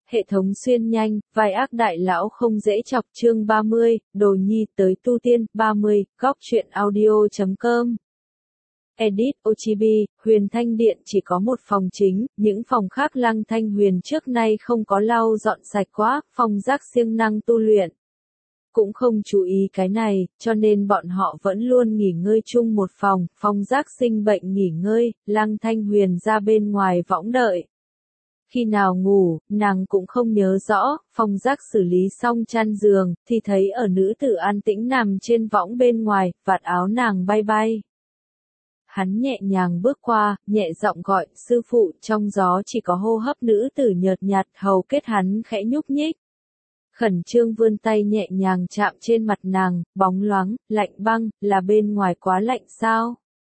Hệ thống xuyên nhanh, vai ác đại lão không dễ chọc chương 30, đồ nhi tới tu tiên, 30, góc truyện audio.com. Edit Ochibi, Huyền Thanh Điện chỉ có một phòng chính, những phòng khác Lăng Thanh Huyền trước nay không có lau dọn sạch quá, phòng rác siêng năng tu luyện. Cũng không chú ý cái này, cho nên bọn họ vẫn luôn nghỉ ngơi chung một phòng, phòng rác sinh bệnh nghỉ ngơi, Lăng Thanh Huyền ra bên ngoài võng đợi. Khi nào ngủ, nàng cũng không nhớ rõ, phòng rác xử lý xong chăn giường, thì thấy ở nữ tử an tĩnh nằm trên võng bên ngoài, vạt áo nàng bay bay. Hắn nhẹ nhàng bước qua, nhẹ giọng gọi, sư phụ, trong gió chỉ có hô hấp nữ tử nhợt nhạt, hầu kết hắn khẽ nhúc nhích. Khẩn trương vươn tay nhẹ nhàng chạm trên mặt nàng, bóng loáng, lạnh băng, là bên ngoài quá lạnh sao?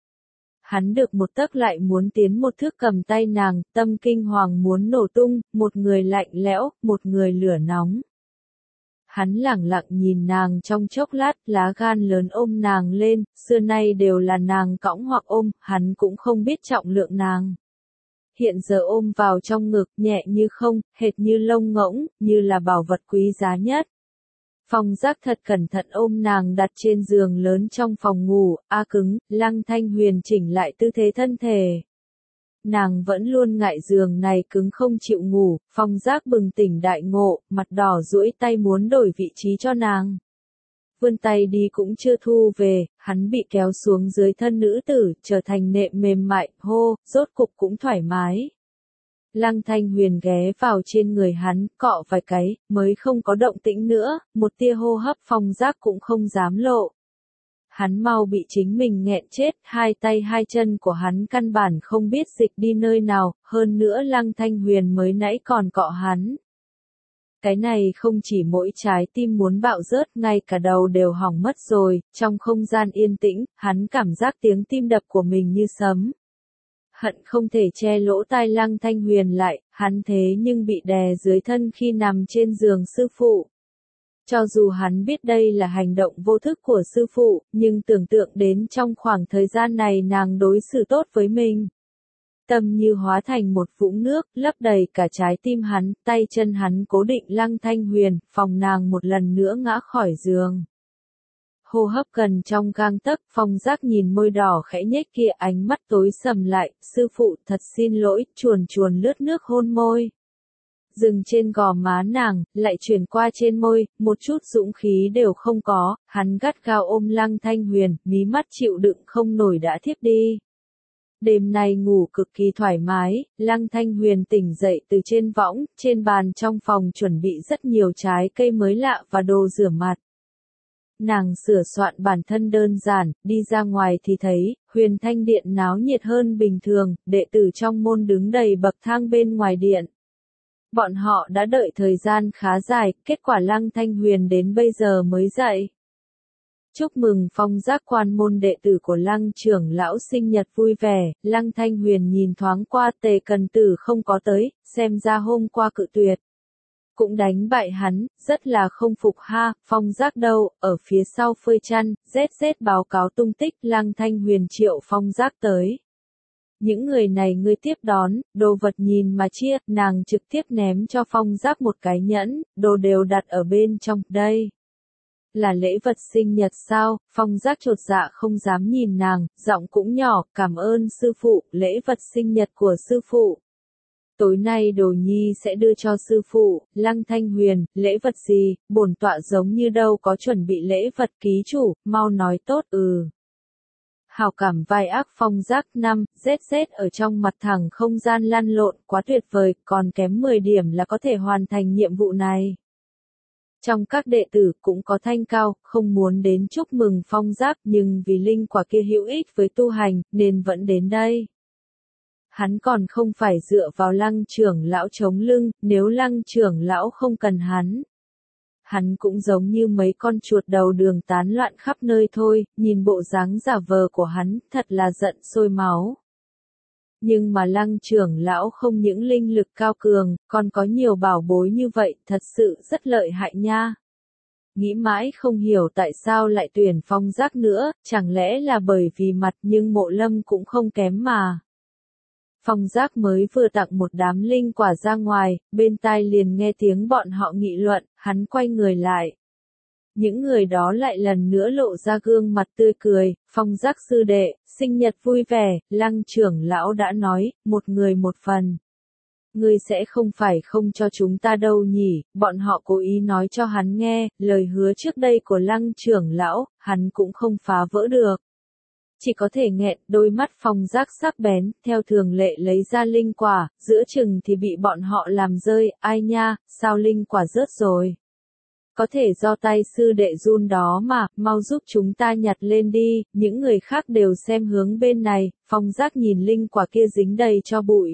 Hắn được một tấc lại muốn tiến một thước cầm tay nàng, tâm kinh hoàng muốn nổ tung, một người lạnh lẽo, một người lửa nóng. Hắn lẳng lặng nhìn nàng trong chốc lát, lá gan lớn ôm nàng lên, xưa nay đều là nàng cõng hoặc ôm, hắn cũng không biết trọng lượng nàng. Hiện giờ ôm vào trong ngực, nhẹ như không, hệt như lông ngỗng, như là bảo vật quý giá nhất. Phong Giác thật cẩn thận ôm nàng đặt trên giường lớn trong phòng ngủ, cứng, Lăng Thanh Huyền chỉnh lại tư thế thân thể. Nàng vẫn luôn ngại giường này cứng không chịu ngủ, Phong Giác bừng tỉnh đại ngộ, mặt đỏ duỗi tay muốn đổi vị trí cho nàng. Vươn tay đi cũng chưa thu về, hắn bị kéo xuống dưới thân nữ tử, trở thành nệm mềm mại, hô, rốt cục cũng thoải mái. Lăng Thanh Huyền ghé vào trên người hắn, cọ vài cái, mới không có động tĩnh nữa, một tia hô hấp Phong Giác cũng không dám lộ. Hắn mau bị chính mình nghẹn chết, hai tay hai chân của hắn căn bản không biết dịch đi nơi nào, hơn nữa Lăng Thanh Huyền mới nãy còn cọ hắn. Cái này không chỉ mỗi trái tim muốn bạo rớt, ngay cả đầu đều hỏng mất rồi, trong không gian yên tĩnh, hắn cảm giác tiếng tim đập của mình như sấm. Hận không thể che lỗ tai Lăng Thanh Huyền lại, hắn thế nhưng bị đè dưới thân khi nằm trên giường sư phụ. Cho dù hắn biết đây là hành động vô thức của sư phụ, nhưng tưởng tượng đến trong khoảng thời gian này nàng đối xử tốt với mình. Tâm như hóa thành một vũng nước, lấp đầy cả trái tim hắn, tay chân hắn cố định Lăng Thanh Huyền, phòng nàng một lần nữa ngã khỏi giường. Hô hấp gần trong gang tấc, Phong Giác nhìn môi đỏ khẽ nhếch kia, ánh mắt tối sầm lại, sư phụ thật xin lỗi, chuồn chuồn lướt nước hôn môi. Dừng trên gò má nàng, lại chuyển qua trên môi, một chút dũng khí đều không có, hắn gắt gao ôm Lăng Thanh Huyền, mí mắt chịu đựng không nổi đã thiếp đi. Đêm nay ngủ cực kỳ thoải mái, Lăng Thanh Huyền tỉnh dậy từ trên võng, trên bàn trong phòng chuẩn bị rất nhiều trái cây mới lạ và đồ rửa mặt. Nàng sửa soạn bản thân đơn giản, đi ra ngoài thì thấy, Huyền Thanh Điện náo nhiệt hơn bình thường, đệ tử trong môn đứng đầy bậc thang bên ngoài điện. Bọn họ đã đợi thời gian khá dài, kết quả Lăng Thanh Huyền đến bây giờ mới dậy. Chúc mừng Phong Giác quan môn đệ tử của Lăng trưởng lão sinh nhật vui vẻ, Lăng Thanh Huyền nhìn thoáng qua Tề Cần Tử không có tới, xem ra hôm qua cự tuyệt. Cũng đánh bại hắn, rất là không phục ha, Phong Giác đâu, ở phía sau phơi chăn, ZZ báo cáo tung tích, Lăng Thanh Huyền triệu Phong Giác tới. Những người này ngươi tiếp đón, đồ vật nhìn mà chia, nàng trực tiếp ném cho Phong Giác một cái nhẫn, đồ đều đặt ở bên trong, đây. Là lễ vật sinh nhật sao? Phong Giác chột dạ không dám nhìn nàng, giọng cũng nhỏ, cảm ơn sư phụ, lễ vật sinh nhật của sư phụ. Tối nay đồ nhi sẽ đưa cho sư phụ. Lăng Thanh Huyền, lễ vật gì, bổn tọa giống như đâu có chuẩn bị lễ vật ký chủ, mau nói tốt. Hào cảm vai ác Phong Giác 5, ZZ ở trong mặt thẳng không gian lăn lộn, quá tuyệt vời, còn kém 10 điểm là có thể hoàn thành nhiệm vụ này. Trong các đệ tử cũng có thanh cao, không muốn đến chúc mừng Phong Giác, nhưng vì linh quả kia hữu ích với tu hành, nên vẫn đến đây. Hắn còn không phải dựa vào Lăng trưởng lão chống lưng, nếu Lăng trưởng lão không cần hắn. Hắn cũng giống như mấy con chuột đầu đường tán loạn khắp nơi thôi, nhìn bộ dáng giả vờ của hắn, thật là giận sôi máu. Nhưng mà Lăng trưởng lão không những linh lực cao cường, còn có nhiều bảo bối như vậy, thật sự rất lợi hại nha. Nghĩ mãi không hiểu tại sao lại tuyển Phong Giác nữa, chẳng lẽ là bởi vì mặt, nhưng Mộ Lâm cũng không kém mà. Phong Giác mới vừa tặng một đám linh quả ra ngoài, bên tai liền nghe tiếng bọn họ nghị luận, hắn quay người lại. Những người đó lại lần nữa lộ ra gương mặt tươi cười, Phong Giác sư đệ, sinh nhật vui vẻ, Lăng trưởng lão đã nói, một người một phần. Ngươi sẽ không phải không cho chúng ta đâu nhỉ, bọn họ cố ý nói cho hắn nghe, lời hứa trước đây của Lăng trưởng lão, hắn cũng không phá vỡ được. Chỉ có thể nghẹn, đôi mắt Phong Giác sắc bén, theo thường lệ lấy ra linh quả, giữa chừng thì bị bọn họ làm rơi, ai nha, sao linh quả rớt rồi. Có thể do tay sư đệ run đó mà, mau giúp chúng ta nhặt lên đi, những người khác đều xem hướng bên này, Phong Giác nhìn linh quả kia dính đầy cho bụi.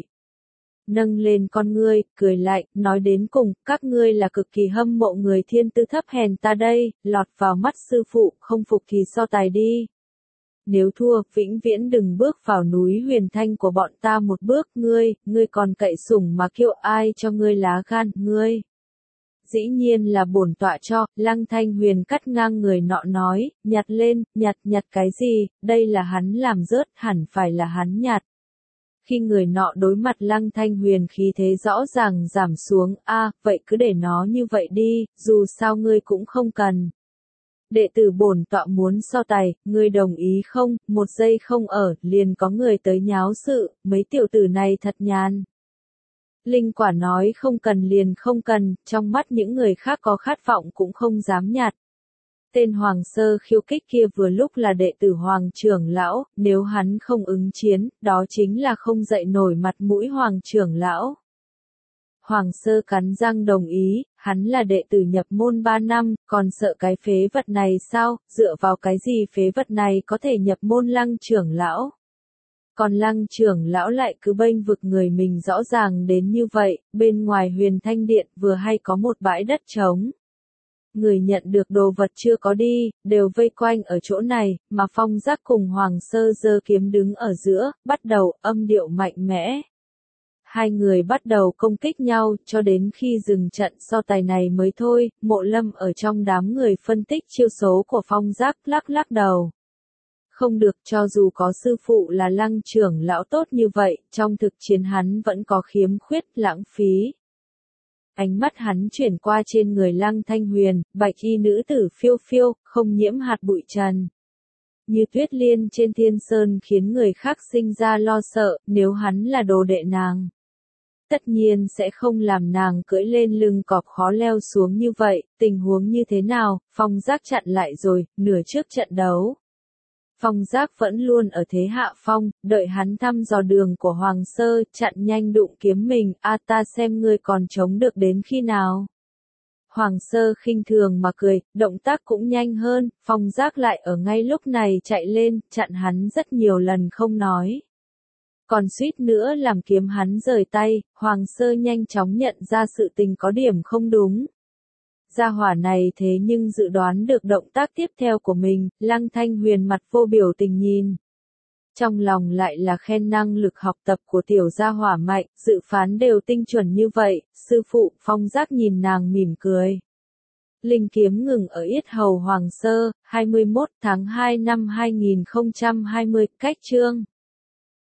Nâng lên con ngươi, cười lạnh, nói đến cùng, các ngươi là cực kỳ hâm mộ người thiên tư thấp hèn ta đây, lọt vào mắt sư phụ, không phục thì so tài đi. Nếu thua, vĩnh viễn đừng bước vào núi huyền thanh của bọn ta một bước, ngươi còn cậy sủng mà kêu ai cho ngươi lá gan, ngươi. Dĩ nhiên là bổn tọa cho, Lăng Thanh Huyền cắt ngang người nọ nói, nhặt lên, nhặt cái gì, đây là hắn làm rớt, hẳn phải là hắn nhặt. Khi người nọ đối mặt Lăng Thanh Huyền khí thế rõ ràng giảm xuống, vậy cứ để nó như vậy đi, dù sao ngươi cũng không cần. Đệ tử bổn tọa muốn so tài, ngươi đồng ý không, một giây không ở, liền có người tới nháo sự, mấy tiểu tử này thật nhàn. Linh quả nói không cần liền không cần, trong mắt những người khác có khát vọng cũng không dám nhặt. Tên Hoàng Sơ khiêu kích kia vừa lúc là đệ tử Hoàng trưởng lão, nếu hắn không ứng chiến, đó chính là không dậy nổi mặt mũi Hoàng trưởng lão. Hoàng Sơ cắn răng đồng ý, hắn là đệ tử nhập môn 3 năm, còn sợ cái phế vật này sao, dựa vào cái gì phế vật này có thể nhập môn Lăng trưởng lão. Còn Lăng trưởng lão lại cứ bênh vực người mình rõ ràng đến như vậy, bên ngoài Huyền Thanh Điện vừa hay có một bãi đất trống. Người nhận được đồ vật chưa có đi, đều vây quanh ở chỗ này, mà Phong Giác cùng Hoàng Sơ giơ kiếm đứng ở giữa, bắt đầu âm điệu mạnh mẽ. Hai người bắt đầu công kích nhau, cho đến khi dừng trận so tài này mới thôi, Mộ Lâm ở trong đám người phân tích chiêu số của Phong Giác lắc đầu. Không được, cho dù có sư phụ là Lăng trưởng lão tốt như vậy, trong thực chiến hắn vẫn có khiếm khuyết, lãng phí. Ánh mắt hắn chuyển qua trên người Lăng Thanh Huyền, bạch y nữ tử phiêu phiêu, không nhiễm hạt bụi trần. Như tuyết liên trên thiên sơn khiến người khác sinh ra lo sợ, nếu hắn là đồ đệ nàng. Tất nhiên sẽ không làm nàng cưỡi lên lưng cọp khó leo xuống như vậy, tình huống như thế nào, Phong Giác chặn lại rồi, nửa trước trận đấu. Phong Giác vẫn luôn ở thế hạ phong, đợi hắn thăm dò đường của Hoàng Sơ, chặn nhanh đụng kiếm mình, ta xem ngươi còn chống được đến khi nào. Hoàng Sơ khinh thường mà cười, động tác cũng nhanh hơn, Phong Giác lại ở ngay lúc này chạy lên, chặn hắn rất nhiều lần không nói. Còn suýt nữa làm kiếm hắn rời tay, Hoàng Sơ nhanh chóng nhận ra sự tình có điểm không đúng. Gia hỏa này thế nhưng dự đoán được động tác tiếp theo của mình, Lăng Thanh Huyền mặt vô biểu tình nhìn. Trong lòng lại là khen năng lực học tập của tiểu gia hỏa mạnh, dự phán đều tinh chuẩn như vậy, sư phụ, Phong Giác nhìn nàng mỉm cười. Linh kiếm ngừng ở yết hầu Hoàng Sơ, 21 tháng 2 năm 2020, cách chương.